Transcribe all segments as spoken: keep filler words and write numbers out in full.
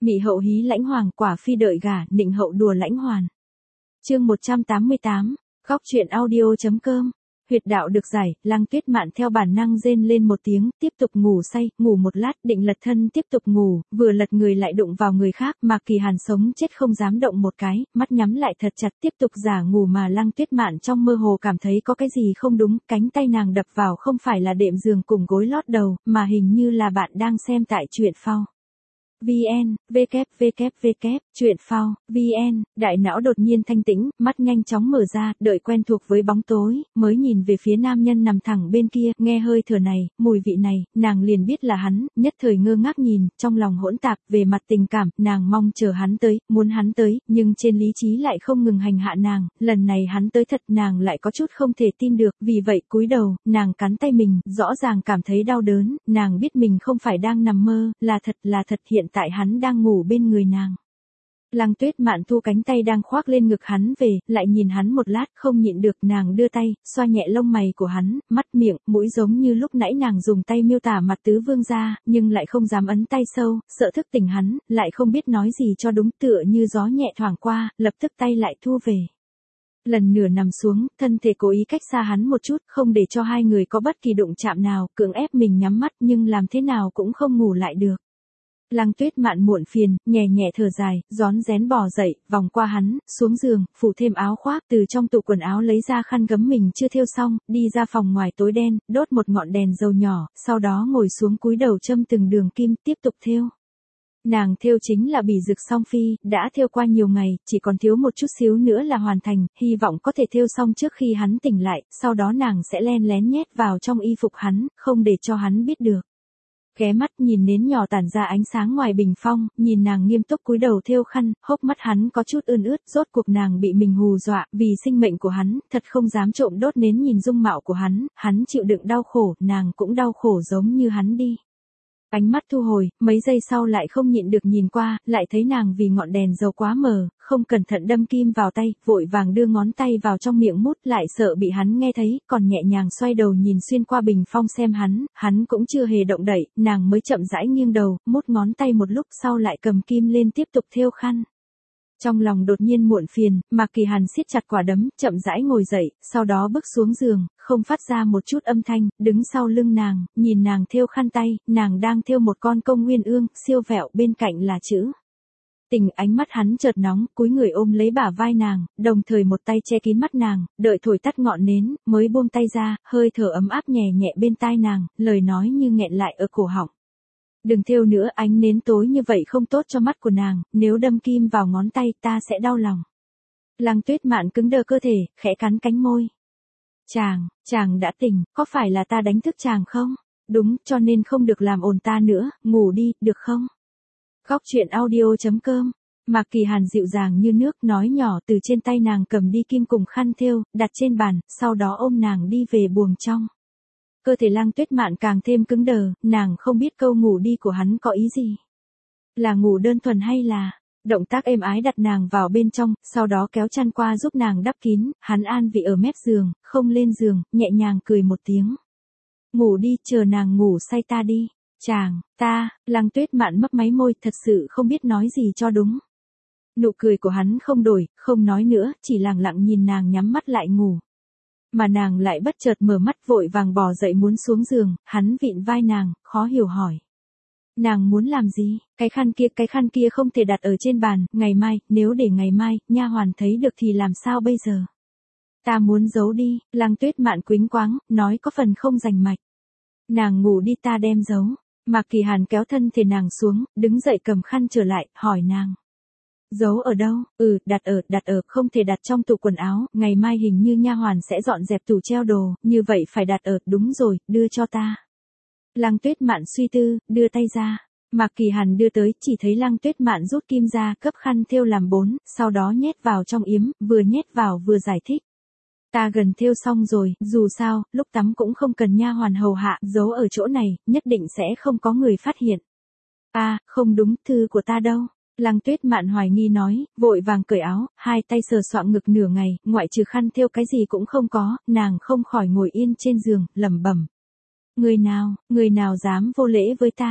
Mị hậu hí lãnh hoàng, quả phi đợi gả, nịnh hậu đùa lãnh hoàn. Chương một trăm tám mươi tám, góc truyện audio.com. Huyệt đạo được giải, Lăng Tuyết Mạn theo bản năng rên lên một tiếng, tiếp tục ngủ say, ngủ một lát, định lật thân tiếp tục ngủ, vừa lật người lại đụng vào người khác, Mạc Kỳ Hàn sống chết không dám động một cái, mắt nhắm lại thật chặt tiếp tục giả ngủ mà Lăng Tuyết Mạn trong mơ hồ cảm thấy có cái gì không đúng, cánh tay nàng đập vào không phải là đệm giường cùng gối lót đầu, mà hình như là bạn đang xem tại truyện phao. vn, www, truyện phao, vn, đại não đột nhiên thanh tĩnh, mắt nhanh chóng mở ra, đợi quen thuộc với bóng tối, mới nhìn về phía nam nhân nằm thẳng bên kia, nghe hơi thở này, mùi vị này, nàng liền biết là hắn, nhất thời ngơ ngác nhìn, trong lòng hỗn tạp, về mặt tình cảm, nàng mong chờ hắn tới, muốn hắn tới, nhưng trên lý trí lại không ngừng hành hạ nàng, lần này hắn tới thật, nàng lại có chút không thể tin được, vì vậy cúi đầu, nàng cắn tay mình, rõ ràng cảm thấy đau đớn, nàng biết mình không phải đang nằm mơ, là thật là thật hiện tại hắn đang ngủ bên người nàng. Lăng Tuyết Mạn thu cánh tay đang khoác lên ngực hắn về, lại nhìn hắn một lát, không nhịn được, nàng đưa tay, xoa nhẹ lông mày của hắn, mắt miệng, mũi giống như lúc nãy nàng dùng tay miêu tả mặt tứ vương gia, nhưng lại không dám ấn tay sâu, sợ thức tỉnh hắn, lại không biết nói gì cho đúng, tựa như gió nhẹ thoảng qua, lập tức tay lại thu về. Lần nửa nằm xuống, thân thể cố ý cách xa hắn một chút, không để cho hai người có bất kỳ đụng chạm nào, cưỡng ép mình nhắm mắt nhưng làm thế nào cũng không ngủ lại được. Lăng Tuyết Mạn muộn phiền, nhẹ nhẹ thở dài, rón rén bò dậy, vòng qua hắn, xuống giường, phủ thêm áo khoác, từ trong tủ quần áo lấy ra khăn gấm mình chưa thêu xong, đi ra phòng ngoài tối đen, đốt một ngọn đèn dầu nhỏ, sau đó ngồi xuống cúi đầu châm từng đường kim, tiếp tục thêu. Nàng thêu chính là bỉ dực song phi, đã thêu qua nhiều ngày, chỉ còn thiếu một chút xíu nữa là hoàn thành, hy vọng có thể thêu xong trước khi hắn tỉnh lại, sau đó nàng sẽ len lén nhét vào trong y phục hắn, không để cho hắn biết được. Ghé mắt nhìn nến nhỏ tản ra ánh sáng ngoài bình phong, nhìn nàng nghiêm túc cúi đầu thêu khăn, hốc mắt hắn có chút ươn ướt, rốt cuộc nàng bị mình hù dọa, vì sinh mệnh của hắn, thật không dám trộm đốt nến nhìn dung mạo của hắn, hắn chịu đựng đau khổ, nàng cũng đau khổ giống như hắn đi. Ánh mắt thu hồi, mấy giây sau lại không nhịn được nhìn qua, lại thấy nàng vì ngọn đèn dầu quá mờ, không cẩn thận đâm kim vào tay, vội vàng đưa ngón tay vào trong miệng mút, lại sợ bị hắn nghe thấy, còn nhẹ nhàng xoay đầu nhìn xuyên qua bình phong xem hắn, hắn cũng chưa hề động đậy, nàng mới chậm rãi nghiêng đầu, mút ngón tay một lúc sau lại cầm kim lên tiếp tục thêu khăn. Trong lòng đột nhiên muộn phiền, Mạc Kỳ Hàn siết chặt quả đấm, chậm rãi ngồi dậy, sau đó bước xuống giường, không phát ra một chút âm thanh, đứng sau lưng nàng, nhìn nàng thêu khăn tay, nàng đang thêu một con công nguyên ương, siêu vẹo, bên cạnh là chữ tình. Ánh mắt hắn chợt nóng, cúi người ôm lấy bả vai nàng, đồng thời một tay che kín mắt nàng, đợi thổi tắt ngọn nến, mới buông tay ra, hơi thở ấm áp nhẹ nhẹ bên tai nàng, lời nói như nghẹn lại ở cổ họng. Đừng thêu nữa, ánh nến tối như vậy không tốt cho mắt của nàng, nếu đâm kim vào ngón tay ta sẽ đau lòng. Lăng Tuyết Mạn cứng đờ cơ thể, khẽ cắn cánh môi. Chàng, chàng đã tỉnh, có phải là ta đánh thức chàng không? Đúng, cho nên không được làm ồn ta nữa, ngủ đi, được không? Góc truyện audio.com. Mạc Kỳ Hàn dịu dàng như nước, nói nhỏ, từ trên tay nàng cầm đi kim cùng khăn thêu, đặt trên bàn, sau đó ôm nàng đi về buồng trong. Cơ thể Lăng Tuyết Mạn càng thêm cứng đờ, nàng không biết câu ngủ đi của hắn có ý gì. Là ngủ đơn thuần hay là... Động tác êm ái đặt nàng vào bên trong, sau đó kéo chăn qua giúp nàng đắp kín, hắn an vị ở mép giường, không lên giường, nhẹ nhàng cười một tiếng. Ngủ đi, chờ nàng ngủ say ta đi. Chàng, ta, Lăng Tuyết Mạn mấp máy môi, thật sự không biết nói gì cho đúng. Nụ cười của hắn không đổi, không nói nữa, chỉ lặng lặng nhìn nàng nhắm mắt lại ngủ. Mà nàng lại bất chợt mở mắt vội vàng bò dậy muốn xuống giường, hắn vịn vai nàng, khó hiểu hỏi. Nàng muốn làm gì? Cái khăn kia, cái khăn kia không thể đặt ở trên bàn, ngày mai, nếu để ngày mai, nha hoàn thấy được thì làm sao bây giờ? Ta muốn giấu đi, Lăng Tuyết Mạn quĩnh quáng, nói có phần không rành mạch. Nàng ngủ đi ta đem giấu. Mạc Kỳ Hàn kéo thân thể nàng xuống, đứng dậy cầm khăn trở lại, hỏi nàng. Giấu ở đâu? Ừ, đặt ở, đặt ở, không thể đặt trong tủ quần áo, ngày mai hình như nha hoàn sẽ dọn dẹp tủ treo đồ, như vậy phải đặt ở, đúng rồi, đưa cho ta. Lăng Tuyết Mạn suy tư, đưa tay ra. Mạc Kỳ Hàn đưa tới, chỉ thấy Lăng Tuyết Mạn rút kim ra, cấp khăn thêu làm bốn, sau đó nhét vào trong yếm, vừa nhét vào vừa giải thích. Ta gần thêu xong rồi, dù sao, lúc tắm cũng không cần nha hoàn hầu hạ, giấu ở chỗ này, nhất định sẽ không có người phát hiện. À, không đúng, thư của ta đâu? Lăng Tuyết Mạn hoài nghi nói, vội vàng cởi áo, hai tay sờ soạng ngực nửa ngày, ngoại trừ khăn thêu cái gì cũng không có, nàng không khỏi ngồi yên trên giường, lẩm bẩm. Người nào, người nào dám vô lễ với ta?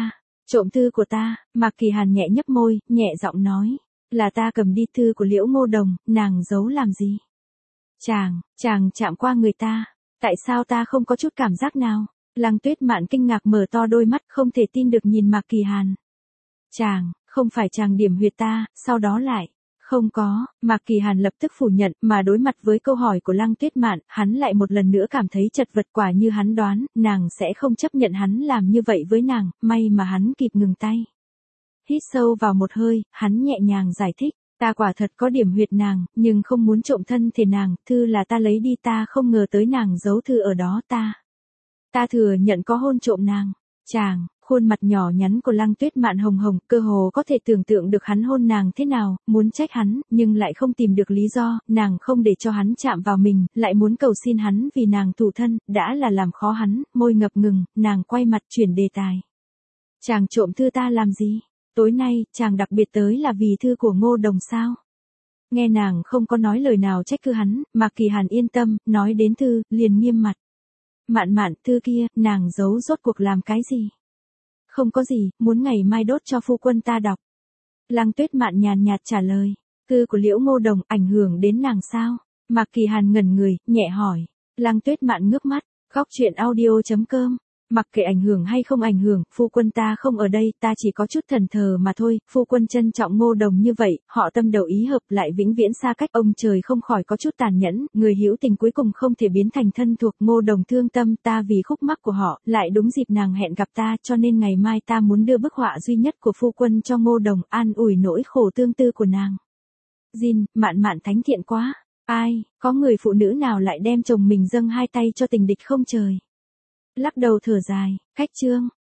Trộm thư của ta, Mạc Kỳ Hàn nhẹ nhấp môi, nhẹ giọng nói. Là ta cầm đi thư của Liễu Ngô Đồng, nàng giấu làm gì? Chàng, chàng chạm qua người ta. Tại sao ta không có chút cảm giác nào? Lăng Tuyết Mạn kinh ngạc mở to đôi mắt không thể tin được nhìn Mạc Kỳ Hàn. Chàng, không phải chàng điểm huyệt ta, sau đó lại. Không có, Mạc Kỳ Hàn lập tức phủ nhận, mà đối mặt với câu hỏi của Lăng Tuyết Mạn, hắn lại một lần nữa cảm thấy chật vật, quả như hắn đoán, nàng sẽ không chấp nhận hắn làm như vậy với nàng, may mà hắn kịp ngừng tay. Hít sâu vào một hơi, hắn nhẹ nhàng giải thích, ta quả thật có điểm huyệt nàng, nhưng không muốn trộm thân thể nàng, thư là ta lấy đi, ta không ngờ tới nàng giấu thư ở đó, ta. Ta thừa nhận có hôn trộm nàng. Chàng, khuôn mặt nhỏ nhắn của Lăng Tuyết Mạn hồng hồng, cơ hồ có thể tưởng tượng được hắn hôn nàng thế nào, muốn trách hắn, nhưng lại không tìm được lý do, nàng không để cho hắn chạm vào mình, lại muốn cầu xin hắn vì nàng thủ thân, đã là làm khó hắn, môi ngập ngừng, nàng quay mặt chuyển đề tài. Chàng trộm thư ta làm gì? Tối nay, chàng đặc biệt tới là vì thư của Ngô Đồng sao? Nghe nàng không có nói lời nào trách cứ hắn, Mạc Kỳ Hàn yên tâm, nói đến thư, liền nghiêm mặt. Mạn Mạn, thư kia, nàng giấu rốt cuộc làm cái gì? Không có gì, muốn ngày mai đốt cho phu quân ta đọc. Lăng Tuyết Mạn nhàn nhạt trả lời. Thư của Liễu Ngô Đồng ảnh hưởng đến nàng sao? Mạc Kỳ Hàn ngẩn người, nhẹ hỏi. Lăng Tuyết Mạn ngước mắt, góc chuyện audio chấm com. Mặc kệ ảnh hưởng hay không ảnh hưởng, phu quân ta không ở đây, ta chỉ có chút thần thờ mà thôi, phu quân trân trọng Ngô Đồng như vậy, họ tâm đầu ý hợp lại vĩnh viễn xa cách, ông trời không khỏi có chút tàn nhẫn, người hữu tình cuối cùng không thể biến thành thân thuộc. Ngô Đồng thương tâm ta vì khúc mắc của họ, lại đúng dịp nàng hẹn gặp ta, cho nên ngày mai ta muốn đưa bức họa duy nhất của phu quân cho Ngô Đồng, an ủi nỗi khổ tương tư của nàng. Jin, Mạn Mạn thánh thiện quá, ai, có người phụ nữ nào lại đem chồng mình dâng hai tay cho tình địch không trời? Lắc đầu thở dài, cách chương.